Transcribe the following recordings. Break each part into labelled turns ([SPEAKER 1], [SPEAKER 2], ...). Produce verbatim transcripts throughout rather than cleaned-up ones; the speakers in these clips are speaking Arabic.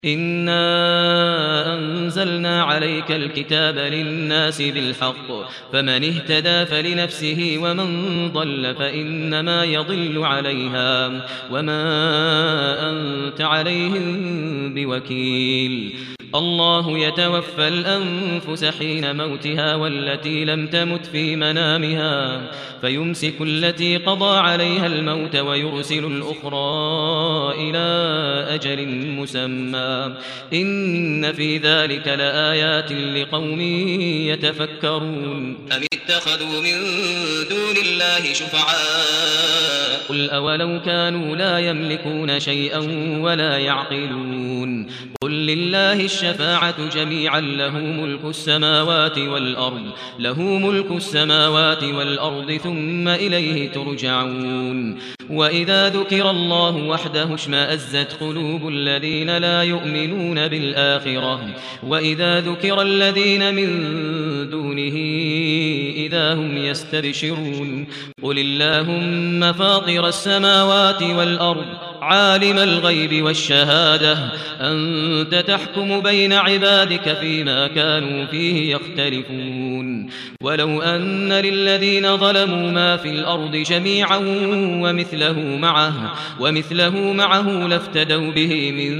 [SPEAKER 1] إنا أنزلنا عليك الكتاب للناس بالحق فمن اهتدى فلنفسه ومن ضل فإنما يضل عليها وما أنت عليهم بوكيل. الله يتوفى الأنفس حين موتها والتي لم تمت في منامها فيمسك التي قضى عليها الموت ويرسل الأخرى إلى أجل مسمى إن في ذلك لآيات لقوم يتفكرون. أم اتخذوا من دون الله شفعاء قل أولو كانوا لا يملكون شيئا ولا يعقلون قل لله الشفاعة جميعا له ملك السماوات والأرض له ملك السماوات والأرض ثم إليه ترجعون. وإذا ذكر الله وحده اشمأزت قلوب الذين لا يؤمنون بالآخرة وإذا ذكر الذين من دونه إذا هم يستبشرون. قل اللهم فاطر السماوات والأرض عالم الغيب والشهادة أنت تحكم بين عبادك فيما كانوا فيه يختلفون. ولو أن للذين ظلموا ما في الأرض جميعا ومثله معه ومثله معه لافتدوا به من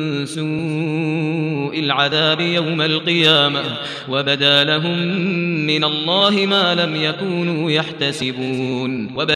[SPEAKER 1] سوء العذاب يوم القيامة وبدا لهم من الله ما لم يكونوا يحتسبون.